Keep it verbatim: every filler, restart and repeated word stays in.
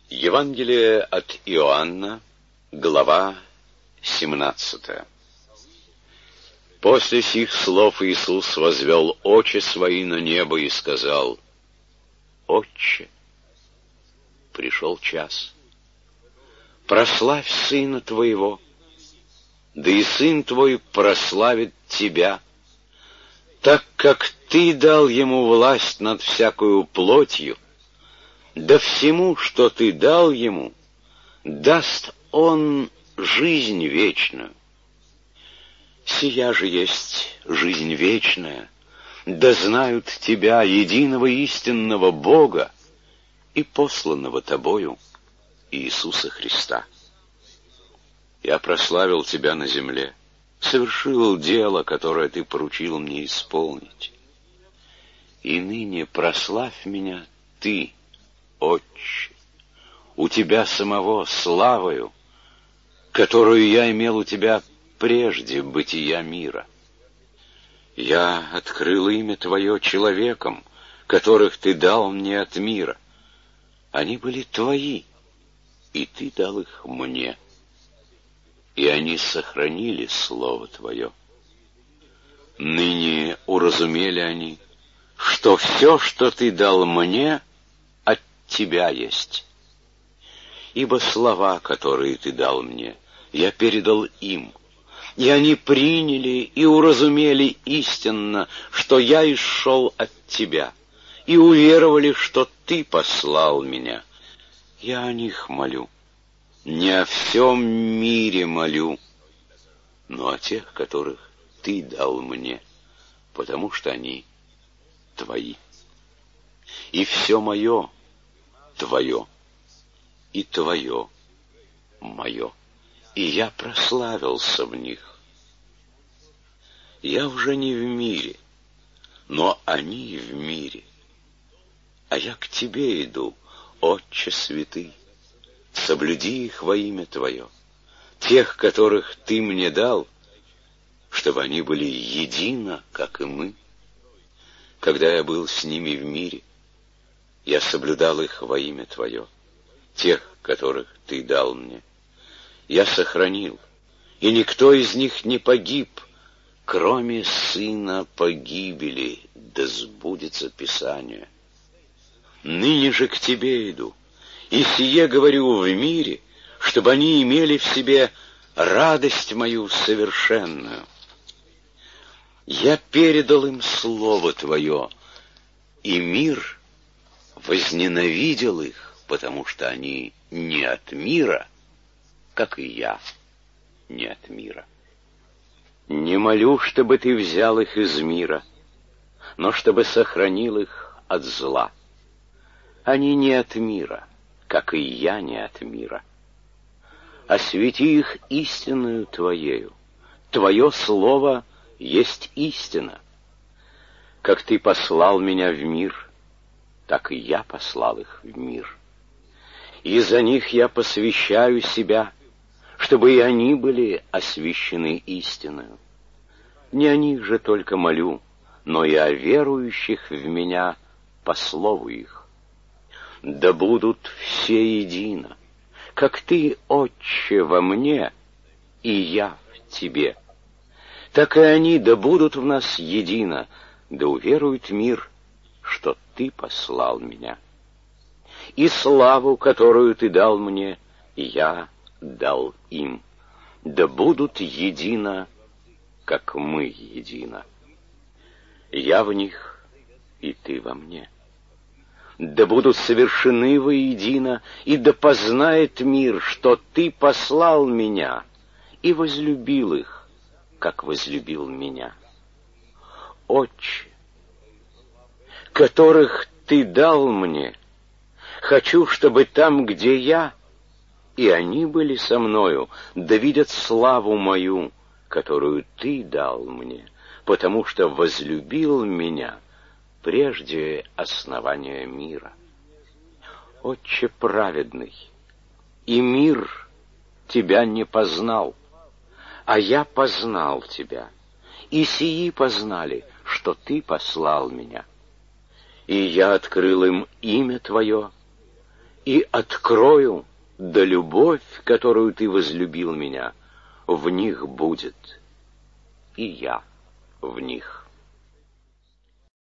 Евангелие от Иоанна, глава семнадцатая. После сих слов Иисус возвел очи свои на небо и сказал: «Отче, пришел час. Прославь Сына Твоего, да и Сын Твой прославит Тебя, так как Ты дал Ему власть над всякою плотью, да всему, что Ты дал Ему, даст Он жизнь вечную. Сия же есть жизнь вечная, да знают Тебя, единого истинного Бога и посланного Тобою Иисуса Христа. Я прославил Тебя на земле, совершил дело, которое Ты поручил мне исполнить. И ныне прославь меня Ты, Отче, у Тебя самого славою, которую я имел у Тебя прежде бытия мира. Я открыл имя Твое человекам, которых Ты дал мне от мира. Они были Твои, и Ты дал их мне, и они сохранили Слово Твое. Ныне уразумели они, что все, что Ты дал мне, от Тебя есть. Ибо слова, которые Ты дал мне, я передал им, и они приняли и уразумели истинно, что я исшел от Тебя, и уверовали, что Ты послал меня. Я о них молю, не о всем мире молю, но о тех, которых Ты дал мне, потому что они Твои. И все мое Твое, и Твое мое, и я прославился в них. Я уже не в мире, но они в мире, а я к Тебе иду, Отче святый, соблюди их во имя Твое, тех, которых Ты мне дал, чтобы они были едино, как и мы. Когда я был с ними в мире, я соблюдал их во имя Твое, тех, которых Ты дал мне. Я сохранил, и никто из них не погиб, кроме сына погибели, да сбудется Писание. Ныне же к Тебе иду, и сие говорю в мире, чтобы они имели в себе радость мою совершенную. Я передал им Слово Твое, и мир возненавидел их, потому что они не от мира, как и я не от мира. Не молю, чтобы Ты взял их из мира, но чтобы сохранил их от зла. Они не от мира, как и я не от мира. Освети их истинною Твоею. Твое Слово есть истина. Как Ты послал меня в мир, так и я послал их в мир. И за них я посвящаю себя, чтобы и они были освящены истиною. Не о них же только молю, но и о верующих в Меня по слову их. Да будут все едино, как Ты, Отче, во мне, и я в Тебе. Так и они да будут в нас едино, да уверует мир, что Ты послал Меня. И славу, которую Ты дал мне, я дал им, да будут едино, как мы едино. Я в них, и Ты во мне. Да будут совершены воедино, и да познает мир, что Ты послал Меня, и возлюбил их, как возлюбил Меня. Отче, которых Ты дал мне, хочу, чтобы там, где я, и они были со мною, да видят славу мою, которую Ты дал мне, потому что возлюбил Меня прежде основания мира. Отче праведный, и мир Тебя не познал, а я познал Тебя, и сии познали, что Ты послал Меня. И я открыл им имя Твое, и открою, да любовь, которую ты возлюбил меня, в них будет, и я в них.